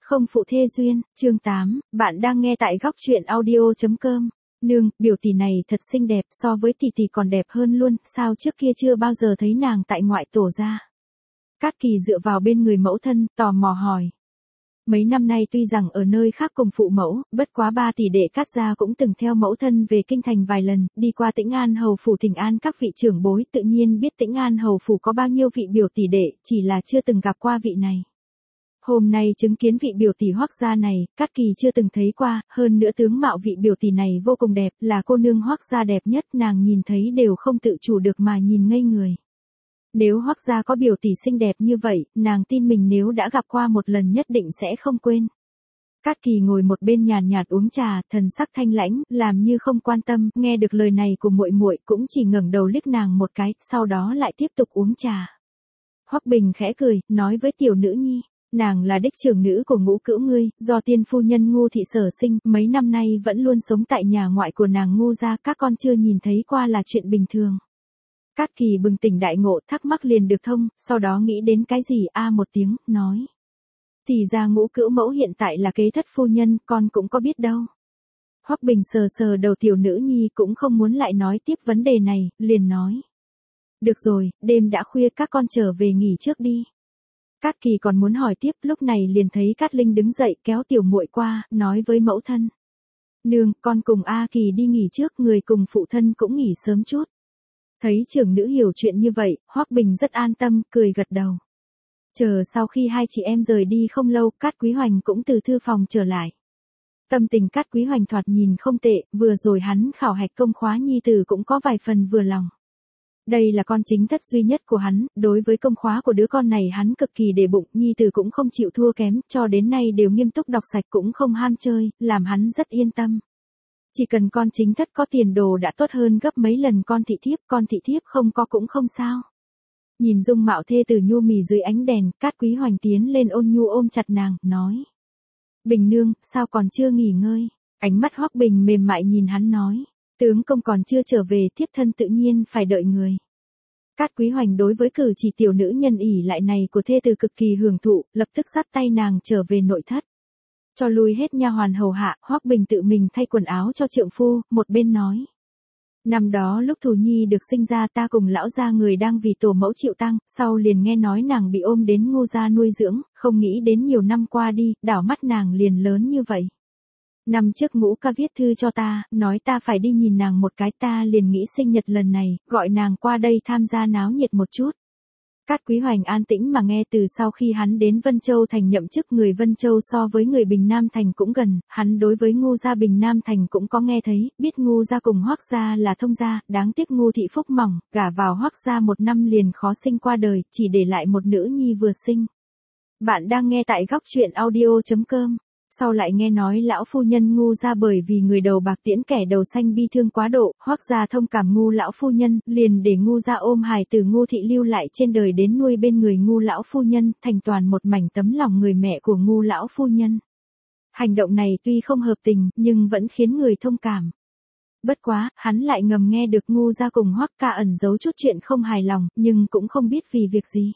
Không phụ thê duyên, chương 8, bạn đang nghe tại góc truyện audio.com. Nương, biểu tỷ này thật xinh đẹp, so với tỷ tỷ còn đẹp hơn luôn, sao trước kia chưa bao giờ thấy nàng tại ngoại tổ ra. Cát Kỳ dựa vào bên người mẫu thân, tò mò hỏi. Mấy năm nay tuy rằng ở nơi khác cùng phụ mẫu, bất quá ba tỷ đệ Cát gia cũng từng theo mẫu thân về kinh thành vài lần, đi qua Tĩnh An hầu phủ thỉnh an các vị trưởng bối, tự nhiên biết Tĩnh An hầu phủ có bao nhiêu vị biểu tỷ đệ, chỉ là chưa từng gặp qua vị này. Hôm nay chứng kiến vị biểu tỷ Hoắc gia này, Cát Kỳ chưa từng thấy qua, hơn nữa tướng mạo vị biểu tỷ này vô cùng đẹp, là cô nương Hoắc gia đẹp nhất, nàng nhìn thấy đều không tự chủ được mà nhìn ngây người. Nếu Hoắc gia có biểu tỷ xinh đẹp như vậy, nàng tin mình nếu đã gặp qua một lần nhất định sẽ không quên. Cát Kỳ ngồi một bên nhàn nhạt uống trà, thần sắc thanh lãnh, làm như không quan tâm, nghe được lời này của muội muội cũng chỉ ngẩng đầu liếc nàng một cái, sau đó lại tiếp tục uống trà. Hoắc Bình khẽ cười, nói với tiểu nữ nhi. Nàng là đích trưởng nữ của Ngũ Cữu ngươi, do tiên phu nhân Ngũ thị sở sinh, mấy năm nay vẫn luôn sống tại nhà ngoại của nàng Ngũ gia, các con chưa nhìn thấy qua là chuyện bình thường. Cát Kỳ bừng tỉnh đại ngộ, thắc mắc liền được thông, sau đó nghĩ đến cái gì một tiếng, nói. Thì ra Ngũ Cữu mẫu hiện tại là kế thất phu nhân, con cũng có biết đâu. Hoắc Bình sờ sờ đầu tiểu nữ nhi cũng không muốn lại nói tiếp vấn đề này, liền nói. Được rồi, đêm đã khuya các con trở về nghỉ trước đi. Cát Kỳ còn muốn hỏi tiếp, lúc này liền thấy Cát Linh đứng dậy kéo tiểu muội qua, nói với mẫu thân. Nương, con cùng A Kỳ đi nghỉ trước, người cùng phụ thân cũng nghỉ sớm chút. Thấy trưởng nữ hiểu chuyện như vậy, Hoắc Bình rất an tâm, cười gật đầu. Chờ sau khi hai chị em rời đi không lâu, Cát Quý Hoành cũng từ thư phòng trở lại. Tâm tình Cát Quý Hoành thoạt nhìn không tệ, vừa rồi hắn khảo hạch công khóa nhi tử cũng có vài phần vừa lòng. Đây là con chính thất duy nhất của hắn, đối với công khóa của đứa con này hắn cực kỳ để bụng, nhi tử cũng không chịu thua kém, cho đến nay đều nghiêm túc đọc sạch cũng không ham chơi, làm hắn rất yên tâm. Chỉ cần con chính thất có tiền đồ đã tốt hơn gấp mấy lần con thị thiếp không có cũng không sao. Nhìn dung mạo thê tử nhu mì dưới ánh đèn, Cát Quý Hoành tiến lên ôn nhu ôm chặt nàng, nói. Bình nương, sao còn chưa nghỉ ngơi? Ánh mắt Hoắc Bình mềm mại nhìn hắn nói. Tướng công còn chưa trở về, thiếp thân tự nhiên phải đợi người. Cát Quý Hoành đối với cử chỉ tiểu nữ nhân ỷ lại này của thê tử cực kỳ hưởng thụ, lập tức dắt tay nàng trở về nội thất. Cho lui hết nha hoàn hầu hạ, Hoắc Bình tự mình thay quần áo cho trượng phu, một bên nói. Năm đó lúc Thù Nhi được sinh ra ta cùng lão gia người đang vì tổ mẫu chịu tang, sau liền nghe nói nàng bị ôm đến Ngô gia nuôi dưỡng, không nghĩ đến nhiều năm qua đi, đảo mắt nàng liền lớn như vậy. Năm trước Ngũ ca viết thư cho ta, nói ta phải đi nhìn nàng một cái, ta liền nghĩ sinh nhật lần này, gọi nàng qua đây tham gia náo nhiệt một chút. Cát Quý Hoành an tĩnh mà nghe, từ sau khi hắn đến Vân Châu thành nhậm chức, người Vân Châu so với người Bình Nam thành cũng gần, hắn đối với Ngô gia Bình Nam thành cũng có nghe thấy, biết Ngô gia cùng Hoắc gia là thông gia, đáng tiếc Ngô thị phúc mỏng, gả vào Hoắc gia một năm liền khó sinh qua đời, chỉ để lại một nữ nhi vừa sinh. Bạn đang nghe tại góc truyện audio.com. Sau lại nghe nói lão phu nhân Ngô gia bởi vì người đầu bạc tiễn kẻ đầu xanh bi thương quá độ, Hoắc gia thông cảm Ngô lão phu nhân, liền để Ngô gia ôm hài tử Ngô thị lưu lại trên đời đến nuôi bên người Ngô lão phu nhân, thành toàn một mảnh tấm lòng người mẹ của Ngô lão phu nhân. Hành động này tuy không hợp tình, nhưng vẫn khiến người thông cảm. Bất quá, hắn lại ngầm nghe được Ngô gia cùng Hoắc ca ẩn giấu chút chuyện không hài lòng, nhưng cũng không biết vì việc gì.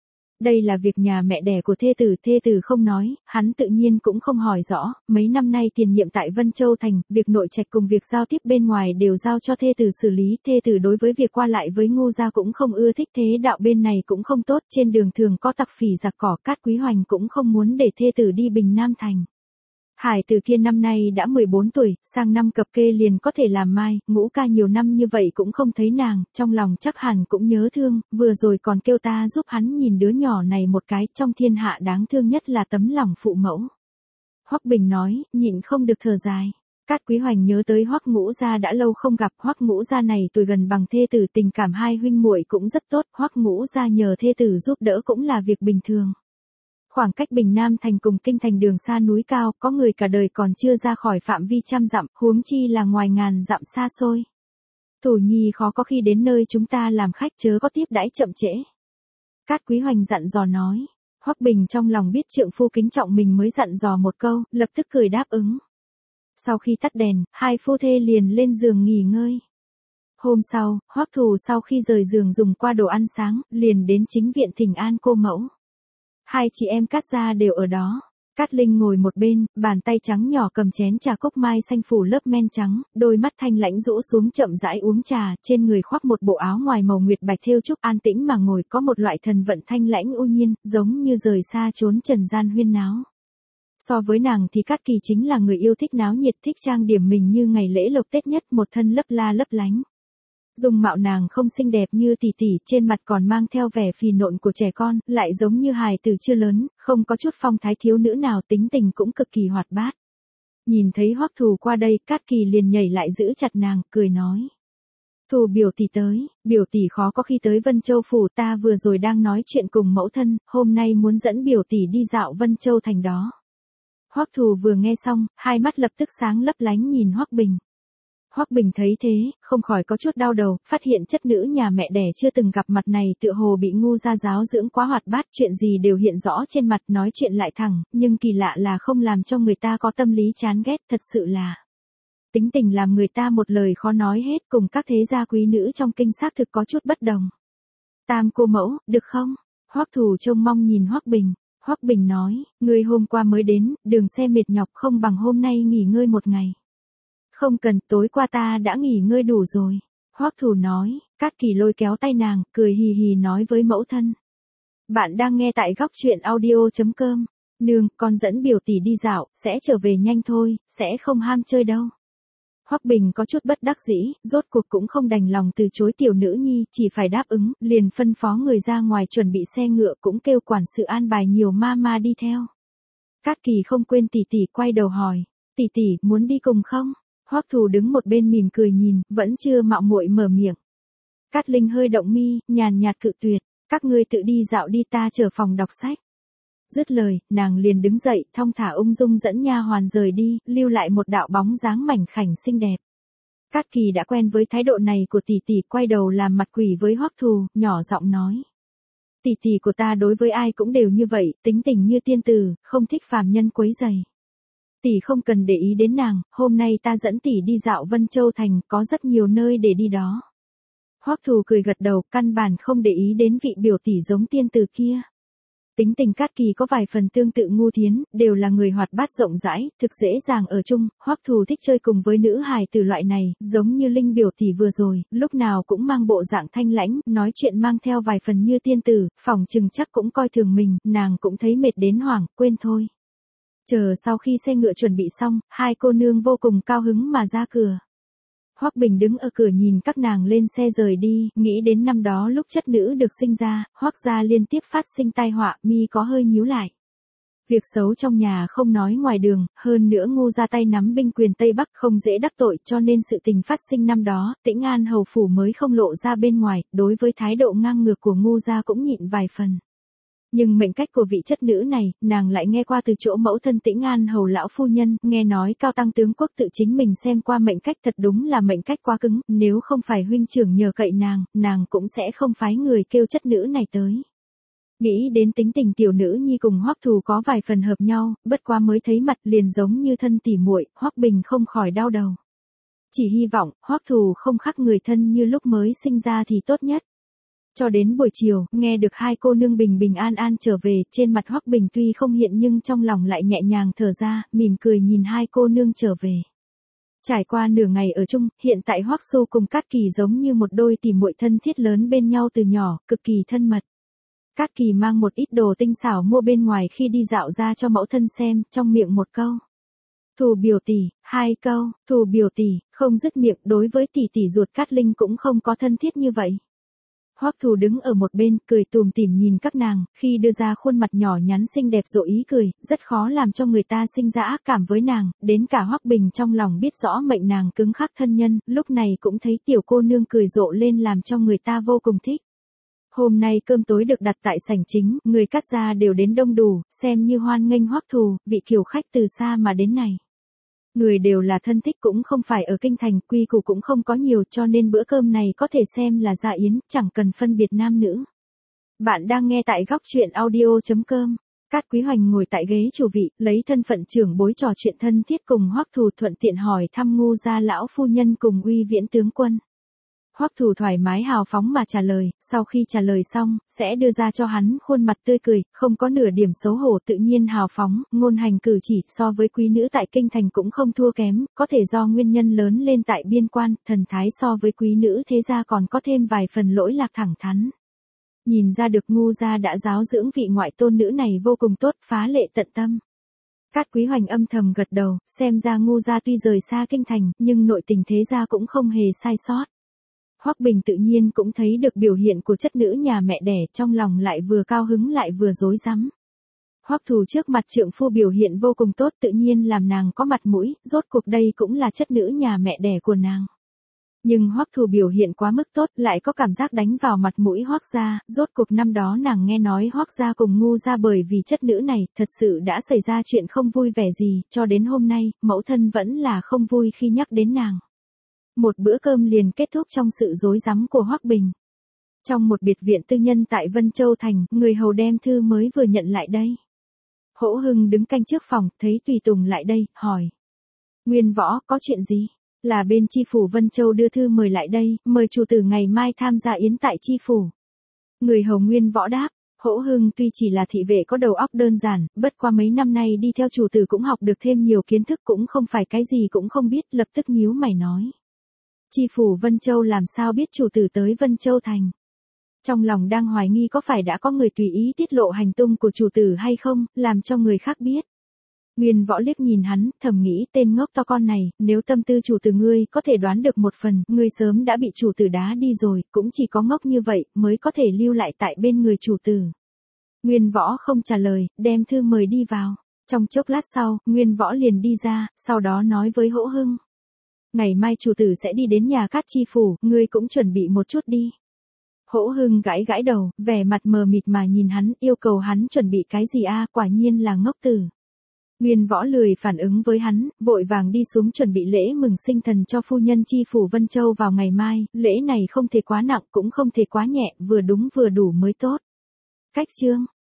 Đây là việc nhà mẹ đẻ của thê tử không nói, hắn tự nhiên cũng không hỏi rõ, mấy năm nay tiền nhiệm tại Vân Châu thành, việc nội trạch cùng việc giao tiếp bên ngoài đều giao cho thê tử xử lý, thê tử đối với việc qua lại với Ngô gia cũng không ưa thích, thế đạo bên này cũng không tốt, trên đường thường có tặc phỉ giặc cỏ, Cát Quý Hoành cũng không muốn để thê tử đi Bình Nam thành. Hải tử kia năm nay đã 14 tuổi, sang năm cập kê liền có thể làm mai, Ngũ ca nhiều năm như vậy cũng không thấy nàng, trong lòng chắc hẳn cũng nhớ thương, vừa rồi còn kêu ta giúp hắn nhìn đứa nhỏ này một cái, trong thiên hạ đáng thương nhất là tấm lòng phụ mẫu. Hoắc Bình nói, nhịn không được thở dài. Cát Quý Hoành nhớ tới Hoắc Ngũ gia đã lâu không gặp, Hoắc Ngũ gia này tuổi gần bằng thê tử, tình cảm hai huynh muội cũng rất tốt, Hoắc Ngũ gia nhờ thê tử giúp đỡ cũng là việc bình thường. Khoảng cách Bình Nam thành cùng kinh thành đường xa núi cao, có người cả đời còn chưa ra khỏi phạm vi trăm dặm, huống chi là ngoài ngàn dặm xa xôi. Thù Nhi khó có khi đến nơi chúng ta làm khách, chớ có tiếp đãi chậm trễ. Cát Quý Hoành dặn dò nói. Hoắc Bình trong lòng biết trượng phu kính trọng mình mới dặn dò một câu, lập tức cười đáp ứng. Sau khi tắt đèn, hai phu thê liền lên giường nghỉ ngơi. Hôm sau, Hoắc Thù sau khi rời giường dùng qua đồ ăn sáng, liền đến chính viện thỉnh an cô mẫu. Hai chị em Cát gia đều ở đó. Cát Linh ngồi một bên, bàn tay trắng nhỏ cầm chén trà cốc mai xanh phủ lớp men trắng, đôi mắt thanh lãnh rũ xuống chậm rãi uống trà, trên người khoác một bộ áo ngoài màu nguyệt bạch thêu trúc an tĩnh mà ngồi có một loại thần vận thanh lãnh u nhiên, giống như rời xa chốn trần gian huyên náo. So với nàng thì Cát Kỳ chính là người yêu thích náo nhiệt thích trang điểm mình như ngày lễ lộc Tết nhất một thân lấp la lấp lánh. Dung mạo nàng không xinh đẹp như tỷ tỷ, trên mặt còn mang theo vẻ phì nộn của trẻ con, lại giống như hài tử chưa lớn, không có chút phong thái thiếu nữ nào, tính tình cũng cực kỳ hoạt bát. Nhìn thấy Hoắc Thù qua đây, Cát Kỳ liền nhảy lại giữ chặt nàng, cười nói. Thù biểu tỷ tới, biểu tỷ khó có khi tới Vân Châu phủ, ta vừa rồi đang nói chuyện cùng mẫu thân, hôm nay muốn dẫn biểu tỷ đi dạo Vân Châu thành đó. Hoắc Thù vừa nghe xong, hai mắt lập tức sáng lấp lánh nhìn Hoắc Bình. Hoắc Bình thấy thế, không khỏi có chút đau đầu, phát hiện chất nữ nhà mẹ đẻ chưa từng gặp mặt này tựa hồ bị ngu gia giáo dưỡng quá hoạt bát, chuyện gì đều hiện rõ trên mặt, nói chuyện lại thẳng, nhưng kỳ lạ là không làm cho người ta có tâm lý chán ghét, thật sự là tính tình làm người ta một lời khó nói hết, cùng các thế gia quý nữ trong kinh xác thực có chút bất đồng. Tam cô mẫu, được không? Hoắc Thù trông mong nhìn Hoắc Bình. Hoắc Bình nói, ngươi hôm qua mới đến, đường xe mệt nhọc không bằng hôm nay nghỉ ngơi một ngày. Không cần, tối qua ta đã nghỉ ngơi đủ rồi. Hoắc Thù nói, Cát Kỳ lôi kéo tay nàng, cười hì hì nói với mẫu thân. Bạn đang nghe tại góc truyện audio.com. Nương, con dẫn biểu tỷ đi dạo, sẽ trở về nhanh thôi, sẽ không ham chơi đâu. Hoắc Bình có chút bất đắc dĩ, rốt cuộc cũng không đành lòng từ chối tiểu nữ nhi, chỉ phải đáp ứng, liền phân phó người ra ngoài chuẩn bị xe ngựa, cũng kêu quản sự an bài nhiều ma đi theo. Cát Kỳ không quên tỷ tỷ, quay đầu hỏi, tỷ tỷ muốn đi cùng không? Hoắc Thù đứng một bên mỉm cười nhìn, vẫn chưa mạo muội mở miệng. Cát Linh hơi động mi, nhàn nhạt cự tuyệt, các ngươi tự đi dạo đi, ta chờ phòng đọc sách. Dứt lời, nàng liền đứng dậy, thong thả ung dung dẫn nha hoàn rời đi, lưu lại một đạo bóng dáng mảnh khảnh xinh đẹp. Cát Kỳ đã quen với thái độ này của tỷ tỷ, quay đầu làm mặt quỷ với Hoắc Thù, nhỏ giọng nói. Tỷ tỷ của ta đối với ai cũng đều như vậy, tính tình như tiên tử, không thích phàm nhân quấy rầy. Tỷ không cần để ý đến nàng, hôm nay ta dẫn tỷ đi dạo Vân Châu thành, có rất nhiều nơi để đi đó. Hoắc Thù cười gật đầu, căn bản không để ý đến vị biểu tỷ giống tiên tử kia. Tính tình Cát Kỳ có vài phần tương tự Ngu Thiến, đều là người hoạt bát rộng rãi, thực dễ dàng ở chung. Hoắc Thù thích chơi cùng với nữ hài từ loại này, giống như Linh biểu tỷ vừa rồi, lúc nào cũng mang bộ dạng thanh lãnh, nói chuyện mang theo vài phần như tiên tử, phỏng chừng chắc cũng coi thường mình, nàng cũng thấy mệt đến hoảng, quên thôi. Chờ sau khi xe ngựa chuẩn bị xong, hai cô nương vô cùng cao hứng mà ra cửa. Hoắc Bình đứng ở cửa nhìn các nàng lên xe rời đi, nghĩ đến năm đó lúc chất nữ được sinh ra, Hoắc gia liên tiếp phát sinh tai họa, mi có hơi nhíu lại. Việc xấu trong nhà không nói ngoài đường, hơn nữa Ngu ra tay nắm binh quyền Tây Bắc không dễ đắc tội, cho nên sự tình phát sinh năm đó, Tĩnh An hầu phủ mới không lộ ra bên ngoài, đối với thái độ ngang ngược của Ngu gia cũng nhịn vài phần. Nhưng mệnh cách của vị chất nữ này, nàng lại nghe qua từ chỗ mẫu thân Tĩnh An hầu lão phu nhân, nghe nói Cao Tăng tướng quốc tự chính mình xem qua mệnh cách, thật đúng là mệnh cách quá cứng, nếu không phải huynh trưởng nhờ cậy nàng cũng sẽ không phái người kêu chất nữ này tới. Nghĩ đến tính tình tiểu nữ nhi cùng Hoắc Thù có vài phần hợp nhau, bất quá mới thấy mặt liền giống như thân tỉ muội, Hoắc Bình không khỏi đau đầu. Chỉ hy vọng, Hoắc Thù không khác người thân như lúc mới sinh ra thì tốt nhất. Cho đến buổi chiều, nghe được hai cô nương bình an trở về, trên mặt Hoắc Bình tuy không hiện nhưng trong lòng lại nhẹ nhàng thở ra, mỉm cười nhìn hai cô nương trở về. Trải qua nửa ngày ở chung, hiện tại Hoắc Xu cùng Cát Kỳ giống như một đôi tỉ muội thân thiết lớn bên nhau từ nhỏ, cực kỳ thân mật. Cát Kỳ mang một ít đồ tinh xảo mua bên ngoài khi đi dạo ra cho mẫu thân xem, trong miệng một câu. Thù biểu tỷ, hai câu, thù biểu tỷ, không dứt miệng, đối với tỷ tỷ ruột Cát Linh cũng không có thân thiết như vậy. Hoắc Thù đứng ở một bên, cười tủm tỉm nhìn các nàng, khi đưa ra khuôn mặt nhỏ nhắn xinh đẹp rộ ý cười, rất khó làm cho người ta sinh ra ác cảm với nàng, đến cả Hoắc Bình trong lòng biết rõ mệnh nàng cứng khắc thân nhân, lúc này cũng thấy tiểu cô nương cười rộ lên làm cho người ta vô cùng thích. Hôm nay cơm tối được đặt tại sảnh chính, người Cát gia đều đến đông đủ, xem như hoan nghênh Hoắc Thù, vị kiều khách từ xa mà đến này. Người đều là thân thích cũng không phải ở kinh thành, quy củ cũng không có nhiều, cho nên bữa cơm này có thể xem là dạ yến, chẳng cần phân biệt nam nữ. Bạn đang nghe tại góc truyện audio.com. Cát Quý Hoành ngồi tại ghế chủ vị, lấy thân phận trưởng bối trò chuyện thân thiết cùng Hoắc Thù, thuận tiện hỏi thăm Ngu gia lão phu nhân cùng Uy Viễn tướng quân. Hoắc Thủ thoải mái hào phóng mà trả lời, sau khi trả lời xong, sẽ đưa ra cho hắn khuôn mặt tươi cười, không có nửa điểm xấu hổ, tự nhiên hào phóng, ngôn hành cử chỉ so với quý nữ tại kinh thành cũng không thua kém, có thể do nguyên nhân lớn lên tại biên quan, thần thái so với quý nữ thế gia còn có thêm vài phần lỗi lạc thẳng thắn. Nhìn ra được Ngu gia đã giáo dưỡng vị ngoại tôn nữ này vô cùng tốt, phá lệ tận tâm. Cát Quý Hoành âm thầm gật đầu, xem ra Ngu gia tuy rời xa kinh thành, nhưng nội tình thế gia cũng không hề sai sót. Hoắc Bình tự nhiên cũng thấy được biểu hiện của chất nữ nhà mẹ đẻ, trong lòng lại vừa cao hứng lại vừa rối rắm. Hoắc Thù trước mặt trượng phu biểu hiện vô cùng tốt, tự nhiên làm nàng có mặt mũi, rốt cuộc đây cũng là chất nữ nhà mẹ đẻ của nàng. Nhưng Hoắc Thù biểu hiện quá mức tốt, lại có cảm giác đánh vào mặt mũi Hoắc gia, rốt cuộc năm đó nàng nghe nói Hoắc gia cùng Ngu gia bởi vì chất nữ này, thật sự đã xảy ra chuyện không vui vẻ gì, cho đến hôm nay, mẫu thân vẫn là không vui khi nhắc đến nàng. Một bữa cơm liền kết thúc trong sự rối rắm của Hoắc Bình. Trong một biệt viện tư nhân tại Vân Châu Thành, người hầu đem thư mới vừa nhận lại đây. Hỗ Hưng đứng canh trước phòng, thấy tùy tùng lại đây, hỏi. Nguyên Võ, có chuyện gì? Là bên chi phủ Vân Châu đưa thư mời lại đây, mời chủ tử ngày mai tham gia yến tại chi phủ. Người hầu Nguyên Võ đáp. Hỗ Hưng tuy chỉ là thị vệ có đầu óc đơn giản, bất qua mấy năm nay đi theo chủ tử cũng học được thêm nhiều kiến thức, cũng không phải cái gì cũng không biết, lập tức nhíu mày nói. Chi phủ Vân Châu làm sao biết chủ tử tới Vân Châu Thành? Trong lòng đang hoài nghi có phải đã có người tùy ý tiết lộ hành tung của chủ tử hay không, làm cho người khác biết. Nguyên Võ liếc nhìn hắn, thầm nghĩ tên ngốc to con này, nếu tâm tư chủ tử ngươi có thể đoán được một phần, ngươi sớm đã bị chủ tử đá đi rồi, cũng chỉ có ngốc như vậy mới có thể lưu lại tại bên người chủ tử. Nguyên Võ không trả lời, đem thư mời đi vào. Trong chốc lát sau, Nguyên Võ liền đi ra, sau đó nói với Hỗ Hưng. Ngày mai chủ tử sẽ đi đến nhà Cát chi phủ, ngươi cũng chuẩn bị một chút đi. Hỗ Hưng gãi gãi đầu, vẻ mặt mờ mịt mà nhìn hắn, yêu cầu hắn chuẩn bị cái gì a, quả nhiên là ngốc tử. Nguyên Võ lười phản ứng với hắn, vội vàng đi xuống chuẩn bị lễ mừng sinh thần cho phu nhân chi phủ Vân Châu vào ngày mai, lễ này không thể quá nặng cũng không thể quá nhẹ, vừa đúng vừa đủ mới tốt. Cách chương